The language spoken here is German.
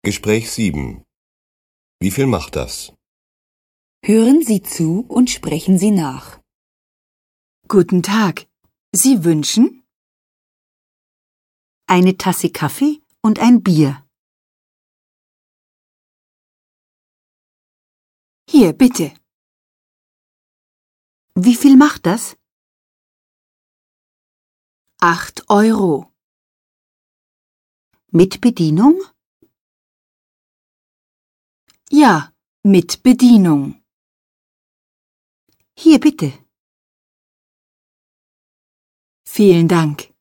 Gespräch 7. Wie viel macht das? Hören Sie zu und sprechen Sie nach. Guten Tag. Sie wünschen? Eine Tasse Kaffee und ein Bier. Hier, bitte. Wie viel macht das? 8 Euro. Mit Bedienung? Ja, mit Bedienung. Hier, bitte. Vielen Dank.